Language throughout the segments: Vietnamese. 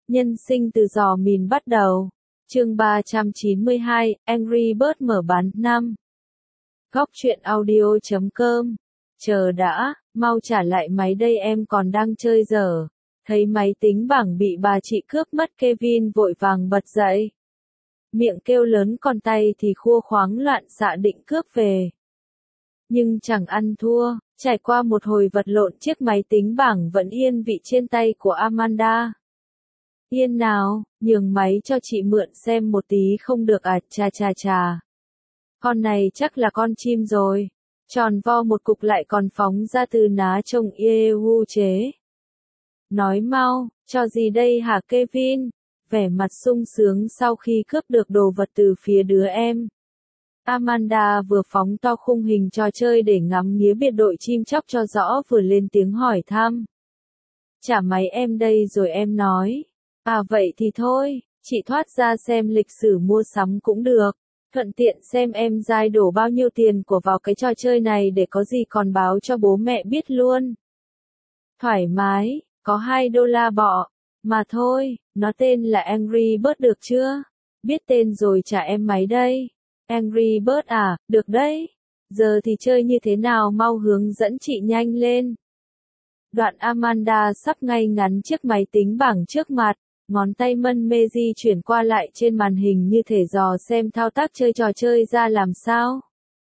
Nhân sinh từ giò mìn bắt đầu. Chương 392, Angry Birds mở bán 5. Góc truyện audio.com. Chờ đã, mau trả lại máy đây, em còn đang chơi dở. Thấy máy tính bảng bị bà chị cướp mất, Kevin vội vàng bật dậy. Miệng kêu lớn, còn tay thì khua khoáng loạn xạ định cướp về. Nhưng chẳng ăn thua, trải qua một hồi vật lộn, chiếc máy tính bảng vẫn yên vị trên tay của Amanda. Yên nào, nhường máy cho chị mượn xem một tí không được à? Chà. Con này chắc là con chim rồi. Tròn vo một cục lại còn phóng ra từ ná trông hu chế. Nói mau, cho gì đây hả Kevin? Vẻ mặt sung sướng sau khi cướp được đồ vật từ phía đứa em. Amanda vừa phóng to khung hình trò chơi để ngắm nghía biệt đội chim chóc cho rõ, vừa lên tiếng hỏi thăm. Trả máy em đây rồi em nói. À vậy thì thôi, chị thoát ra xem lịch sử mua sắm cũng được. Thuận tiện xem em dai đổ bao nhiêu tiền của vào cái trò chơi này để có gì còn báo cho bố mẹ biết luôn. Thoải mái, có $2 bọ. Mà thôi, nó tên là Angry Birds được chưa? Biết tên rồi, trả em máy đây. Angry Birds à, được đấy. Giờ thì chơi như thế nào, mau hướng dẫn chị nhanh lên. Đoạn Amanda sắp ngay ngắn chiếc máy tính bảng trước mặt, ngón tay mân mê di chuyển qua lại trên màn hình như thể dò xem thao tác chơi trò chơi ra làm sao.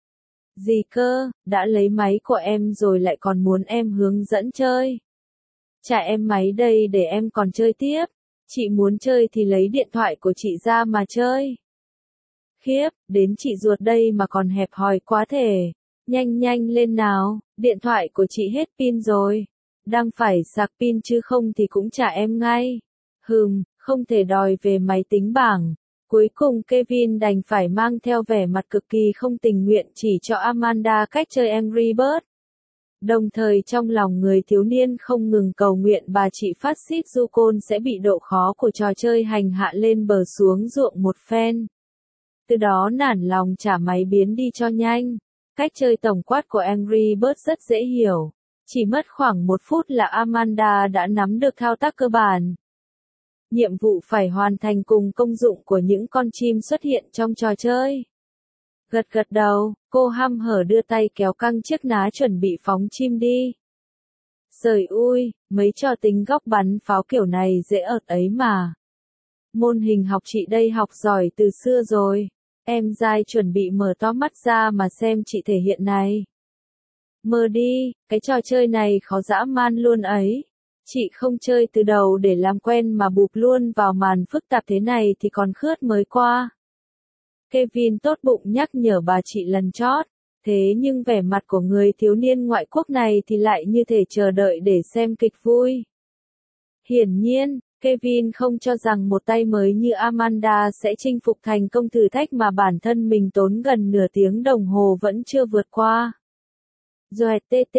Gì cơ, đã lấy máy của em rồi lại còn muốn em hướng dẫn chơi. Trả em máy đây để em còn chơi tiếp. Chị muốn chơi thì lấy điện thoại của chị ra mà chơi. Khiếp, đến chị ruột đây mà còn hẹp hòi quá thể. Nhanh lên nào, điện thoại của chị hết pin rồi. Đang phải sạc pin chứ không thì cũng trả em ngay. Không thể đòi về máy tính bảng. Cuối cùng Kevin đành phải mang theo vẻ mặt cực kỳ không tình nguyện chỉ cho Amanda cách chơi Angry Birds. Đồng thời trong lòng người thiếu niên không ngừng cầu nguyện bà chị phát xít Yukon sẽ bị độ khó của trò chơi hành hạ lên bờ xuống ruộng một phen. Từ đó nản lòng trả máy biến đi cho nhanh. Cách chơi tổng quát của Angry Birds rất dễ hiểu. Chỉ mất khoảng 1 phút là Amanda đã nắm được thao tác cơ bản. Nhiệm vụ phải hoàn thành cùng công dụng của những con chim xuất hiện trong trò chơi. Gật đầu, cô hăm hở đưa tay kéo căng chiếc ná chuẩn bị phóng chim đi. Giời ui, mấy trò tính góc bắn pháo kiểu này dễ ợt ấy mà. Môn hình học chị đây học giỏi từ xưa rồi. Em dai chuẩn bị mở to mắt ra mà xem chị thể hiện này. Mơ đi, cái trò chơi này khó dã man luôn ấy. Chị không chơi từ đầu để làm quen mà bụp luôn vào màn phức tạp thế này thì còn khướt mới qua. Kevin tốt bụng nhắc nhở bà chị lần chót. Thế nhưng vẻ mặt của người thiếu niên ngoại quốc này thì lại như thể chờ đợi để xem kịch vui. Hiển nhiên, Kevin không cho rằng một tay mới như Amanda sẽ chinh phục thành công thử thách mà bản thân mình tốn gần nửa tiếng đồng hồ vẫn chưa vượt qua. Rồi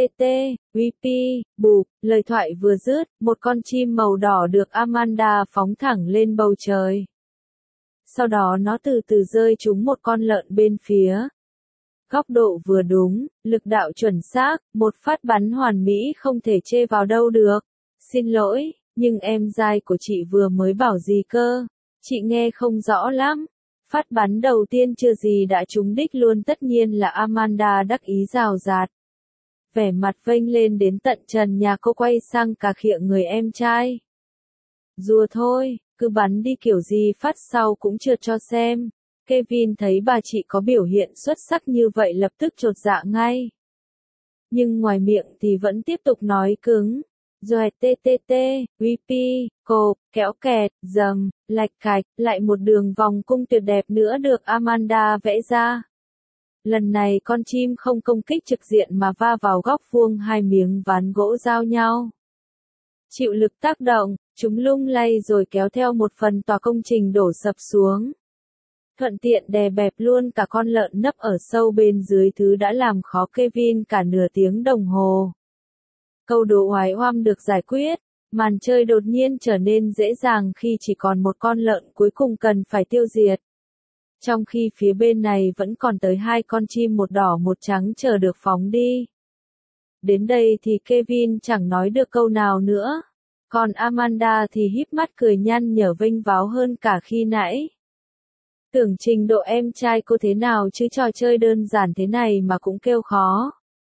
bụp, lời thoại vừa dứt, một con chim màu đỏ được Amanda phóng thẳng lên bầu trời. Sau đó nó từ từ rơi trúng một con lợn bên phía. Góc độ vừa đúng, lực đạo chuẩn xác, một phát bắn hoàn mỹ không thể chê vào đâu được. Xin lỗi, nhưng em dai của chị vừa mới bảo gì cơ? Chị nghe không rõ lắm. Phát bắn đầu tiên chưa gì đã trúng đích luôn, tất nhiên là Amanda đắc ý rào rạt. Vẻ mặt vênh lên đến tận trần nhà, cô quay sang cà khịa người em trai. Rùa thôi, cứ bắn đi kiểu gì phát sau cũng trượt cho xem. Kevin thấy bà chị có biểu hiện xuất sắc như vậy lập tức chột dạ ngay. Nhưng ngoài miệng thì vẫn tiếp tục nói cứng. Rồi cộp, kéo kẹt, dầm, lạch cạch, lại một đường vòng cung tuyệt đẹp nữa được Amanda vẽ ra. Lần này con chim không công kích trực diện mà va vào góc vuông hai miếng ván gỗ giao nhau. Chịu lực tác động, chúng lung lay rồi kéo theo một phần tòa công trình đổ sập xuống. Thuận tiện đè bẹp luôn cả con lợn nấp ở sâu bên dưới, thứ đã làm khó Kevin cả nửa tiếng đồng hồ. Câu đố oái oăm được giải quyết, màn chơi đột nhiên trở nên dễ dàng khi chỉ còn một con lợn cuối cùng cần phải tiêu diệt. Trong khi phía bên này vẫn còn tới 2 con chim, một đỏ một trắng chờ được phóng đi. Đến đây thì Kevin chẳng nói được câu nào nữa. Còn Amanda thì híp mắt cười nhăn nhở vênh váo hơn cả khi nãy. Tưởng trình độ em trai cô thế nào chứ trò chơi đơn giản thế này mà cũng kêu khó.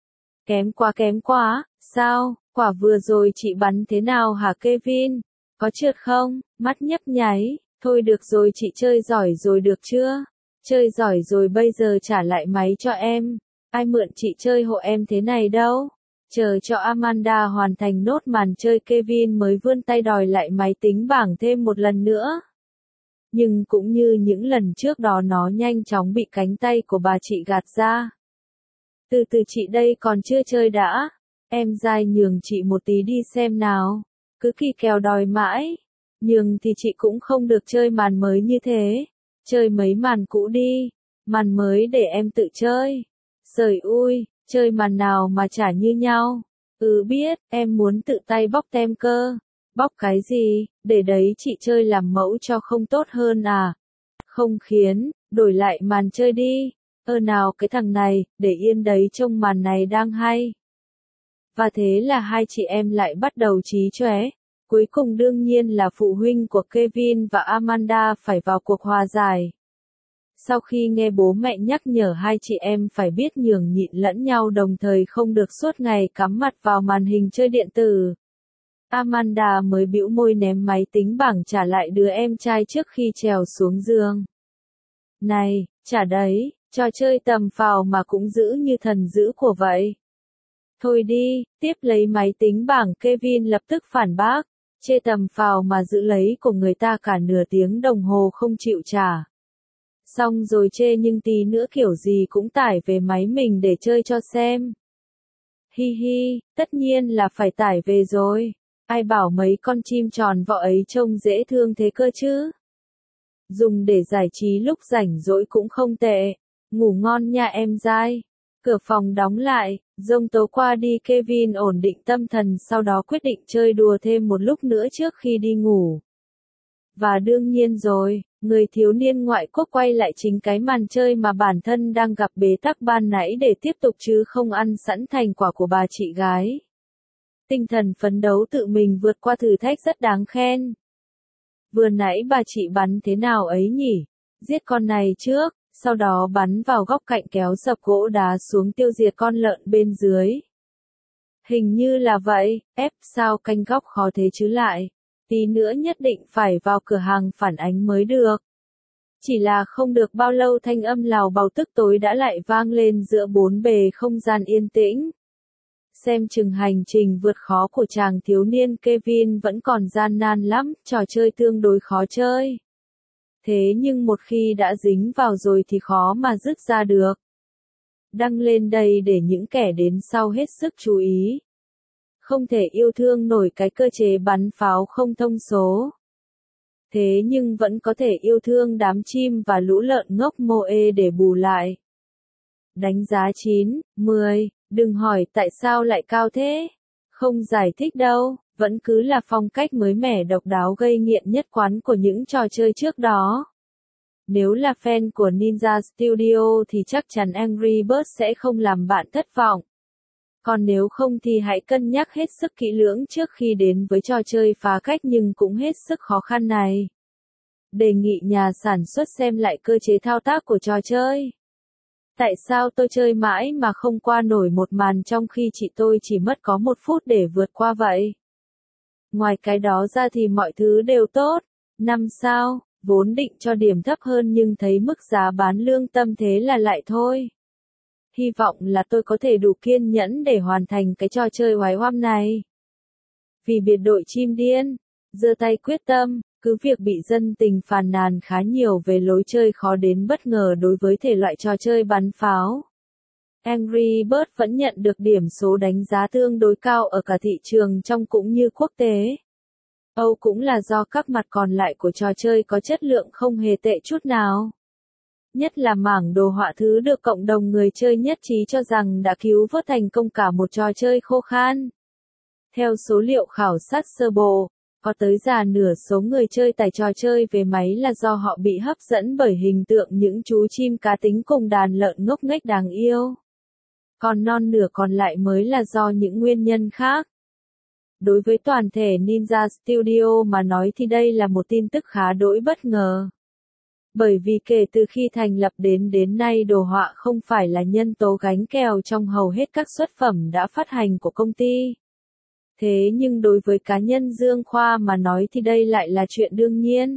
Kém quá, sao, quả vừa rồi chị bắn thế nào hả Kevin? Có trượt không? Mắt nhấp nháy, thôi được rồi chị chơi giỏi rồi được chưa? Chơi giỏi rồi bây giờ trả lại máy cho em. Ai mượn chị chơi hộ em thế này đâu? Chờ cho Amanda hoàn thành nốt màn chơi Kevin mới vươn tay đòi lại máy tính bảng thêm một lần nữa. Nhưng cũng như những lần trước đó nó nhanh chóng bị cánh tay của bà chị gạt ra. Từ từ chị đây còn chưa chơi đã. Em dai nhường chị một tí đi xem nào. Cứ kỳ kèo đòi mãi. Nhường thì chị cũng không được chơi màn mới như thế. Chơi mấy màn cũ đi. Màn mới để em tự chơi. Giời ui, chơi màn nào mà chả như nhau. Biết, em muốn tự tay bóc tem cơ. Bóc cái gì, để đấy chị chơi làm mẫu cho không tốt hơn à? Không khiến, đổi lại màn chơi đi. Nào cái thằng này, để yên đấy trông màn này đang hay. Và thế là hai chị em lại bắt đầu chí chóe. Cuối cùng đương nhiên là phụ huynh của Kevin và Amanda phải vào cuộc hòa giải. Sau khi nghe bố mẹ nhắc nhở hai chị em phải biết nhường nhịn lẫn nhau đồng thời không được suốt ngày cắm mặt vào màn hình chơi điện tử. Amanda mới bĩu môi ném máy tính bảng trả lại đứa em trai trước khi trèo xuống giường. Này, chả đấy, trò chơi tầm phào mà cũng giữ như thần giữ của vậy. Thôi đi, tiếp lấy máy tính bảng Kevin lập tức phản bác, chê tầm phào mà giữ lấy của người ta cả nửa tiếng đồng hồ không chịu trả. Xong rồi chê nhưng tí nữa kiểu gì cũng tải về máy mình để chơi cho xem. Hi hi, tất nhiên là phải tải về rồi. Ai bảo mấy con chim tròn vọ ấy trông dễ thương thế cơ chứ. Dùng để giải trí lúc rảnh rỗi cũng không tệ. Ngủ ngon nha em dai. Cửa phòng đóng lại, giông tố qua đi Kevin ổn định tâm thần sau đó quyết định chơi đùa thêm một lúc nữa trước khi đi ngủ. Và đương nhiên rồi, người thiếu niên ngoại quốc quay lại chính cái màn chơi mà bản thân đang gặp bế tắc ban nãy để tiếp tục chứ không ăn sẵn thành quả của bà chị gái. Tinh thần phấn đấu tự mình vượt qua thử thách rất đáng khen. Vừa nãy bà chị bắn thế nào ấy nhỉ? Giết con này trước, sau đó bắn vào góc cạnh kéo sập gỗ đá xuống tiêu diệt con lợn bên dưới. Hình như là vậy, sao canh góc khó thế chứ lại. Tí nữa nhất định phải vào cửa hàng phản ánh mới được. Chỉ là không được bao lâu thanh âm lào bào tức tối đã lại vang lên giữa bốn bề không gian yên tĩnh. Xem chừng hành trình vượt khó của chàng thiếu niên Kevin vẫn còn gian nan lắm, trò chơi tương đối khó chơi. Thế nhưng một khi đã dính vào rồi thì khó mà dứt ra được. Đăng lên đây để những kẻ đến sau hết sức chú ý. Không thể yêu thương nổi cái cơ chế bắn pháo không thông số. Thế nhưng vẫn có thể yêu thương đám chim và lũ lợn ngốc Moe để bù lại. Đánh giá 9, 10, đừng hỏi tại sao lại cao thế. Không giải thích đâu, vẫn cứ là phong cách mới mẻ độc đáo gây nghiện nhất quán của những trò chơi trước đó. Nếu là fan của Ninja Studio thì chắc chắn Angry Birds sẽ không làm bạn thất vọng. Còn nếu không thì hãy cân nhắc hết sức kỹ lưỡng trước khi đến với trò chơi phá cách nhưng cũng hết sức khó khăn này. Đề nghị nhà sản xuất xem lại cơ chế thao tác của trò chơi. Tại sao tôi chơi mãi mà không qua nổi một màn trong khi chị tôi chỉ mất có 1 phút để vượt qua vậy? Ngoài cái đó ra thì mọi thứ đều tốt. 5 sao, vốn định cho điểm thấp hơn nhưng thấy mức giá bán lương tâm thế là lại thôi. Hy vọng là tôi có thể đủ kiên nhẫn để hoàn thành cái trò chơi oái oăm này. Vì biệt đội chim điên, giơ tay quyết tâm, cứ việc bị dân tình phàn nàn khá nhiều về lối chơi khó đến bất ngờ đối với thể loại trò chơi bắn pháo. Angry Birds vẫn nhận được điểm số đánh giá tương đối cao ở cả thị trường trong cũng như quốc tế. Âu cũng là do các mặt còn lại của trò chơi có chất lượng không hề tệ chút nào. Nhất là mảng đồ họa thứ được cộng đồng người chơi nhất trí cho rằng đã cứu vớt thành công cả một trò chơi khô khan. Theo số liệu khảo sát sơ bộ, có tới già nửa số người chơi tải trò chơi về máy là do họ bị hấp dẫn bởi hình tượng những chú chim cá tính cùng đàn lợn ngốc nghếch đáng yêu. Còn non nửa còn lại mới là do những nguyên nhân khác. Đối với toàn thể Ninja Studio mà nói thì đây là một tin tức khá đỗi bất ngờ. Bởi vì kể từ khi thành lập đến nay đồ họa không phải là nhân tố gánh kèo trong hầu hết các xuất phẩm đã phát hành của công ty. Thế nhưng đối với cá nhân Dương Khoa mà nói thì đây lại là chuyện đương nhiên.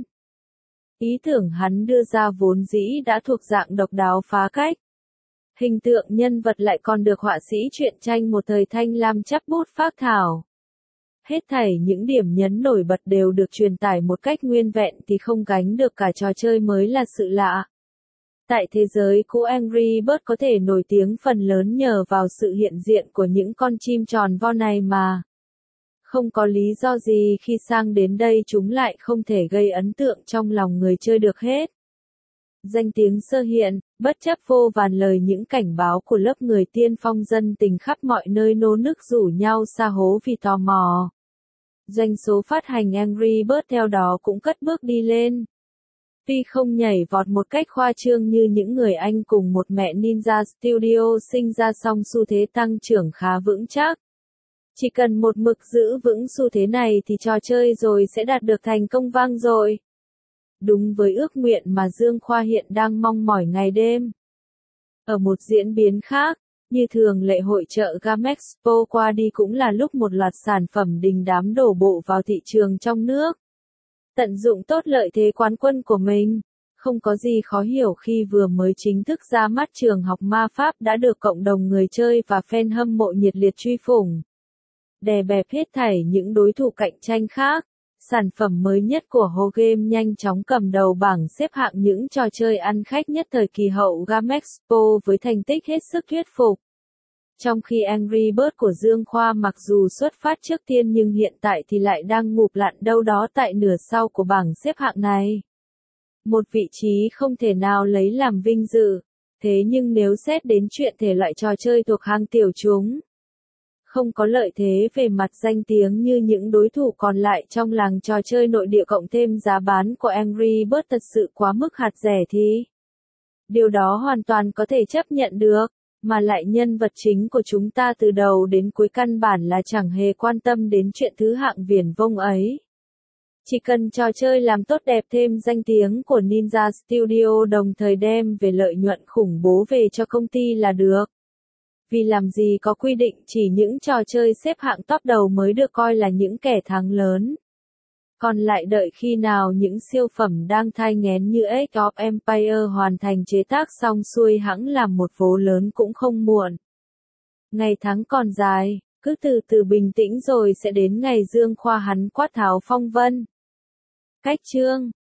Ý tưởng hắn đưa ra vốn dĩ đã thuộc dạng độc đáo phá cách. Hình tượng nhân vật lại còn được họa sĩ truyện tranh một thời Thanh Lam chắp bút phác thảo. Hết thảy những điểm nhấn nổi bật đều được truyền tải một cách nguyên vẹn thì không gánh được cả trò chơi mới là sự lạ. Tại thế giới cũ Angry Birds có thể nổi tiếng phần lớn nhờ vào sự hiện diện của những con chim tròn vo này mà. Không có lý do gì khi sang đến đây chúng lại không thể gây ấn tượng trong lòng người chơi được hết. Danh tiếng sơ hiện, bất chấp vô vàn lời những cảnh báo của lớp người tiên phong dân tình khắp mọi nơi nô nức rủ nhau sa hố vì tò mò. Doanh số phát hành Angry Birds theo đó cũng cất bước đi lên. Tuy không nhảy vọt một cách khoa trương như những người anh cùng một mẹ Ninja Studio sinh ra song xu thế tăng trưởng khá vững chắc. Chỉ cần một mực giữ vững xu thế này thì trò chơi rồi sẽ đạt được thành công vang dội. Đúng với ước nguyện mà Dương Khoa hiện đang mong mỏi ngày đêm. Ở một diễn biến khác, như thường lệ hội chợ Gamexpo qua đi cũng là lúc một loạt sản phẩm đình đám đổ bộ vào thị trường trong nước. Tận dụng tốt lợi thế quán quân của mình, không có gì khó hiểu khi vừa mới chính thức ra mắt trường học ma pháp đã được cộng đồng người chơi và fan hâm mộ nhiệt liệt truy phủng. Đè bẹp hết thảy những đối thủ cạnh tranh khác, sản phẩm mới nhất của Ho Game nhanh chóng cầm đầu bảng xếp hạng những trò chơi ăn khách nhất thời kỳ hậu Gamexpo với thành tích hết sức thuyết phục. Trong khi Angry Birds của Dương Khoa mặc dù xuất phát trước tiên nhưng hiện tại thì lại đang ngụp lặn đâu đó tại nửa sau của bảng xếp hạng này. Một vị trí không thể nào lấy làm vinh dự, thế nhưng nếu xét đến chuyện thể loại trò chơi thuộc hàng tiểu chúng, không có lợi thế về mặt danh tiếng như những đối thủ còn lại trong làng trò chơi nội địa cộng thêm giá bán của Angry Birds thật sự quá mức hạt rẻ thì điều đó hoàn toàn có thể chấp nhận được, mà lại nhân vật chính của chúng ta từ đầu đến cuối căn bản là chẳng hề quan tâm đến chuyện thứ hạng viển vông ấy. Chỉ cần trò chơi làm tốt đẹp thêm danh tiếng của Ninja Studio đồng thời đem về lợi nhuận khủng bố về cho công ty là được. Vì làm gì có quy định chỉ những trò chơi xếp hạng top đầu mới được coi là những kẻ thắng lớn. Còn lại đợi khi nào những siêu phẩm đang thai nghén như Age of Empire hoàn thành chế tác xong xuôi hẵng làm một vố lớn cũng không muộn. Ngày tháng còn dài, cứ từ từ bình tĩnh rồi sẽ đến ngày Dương Khoa hắn quát tháo phong vân. Cách chương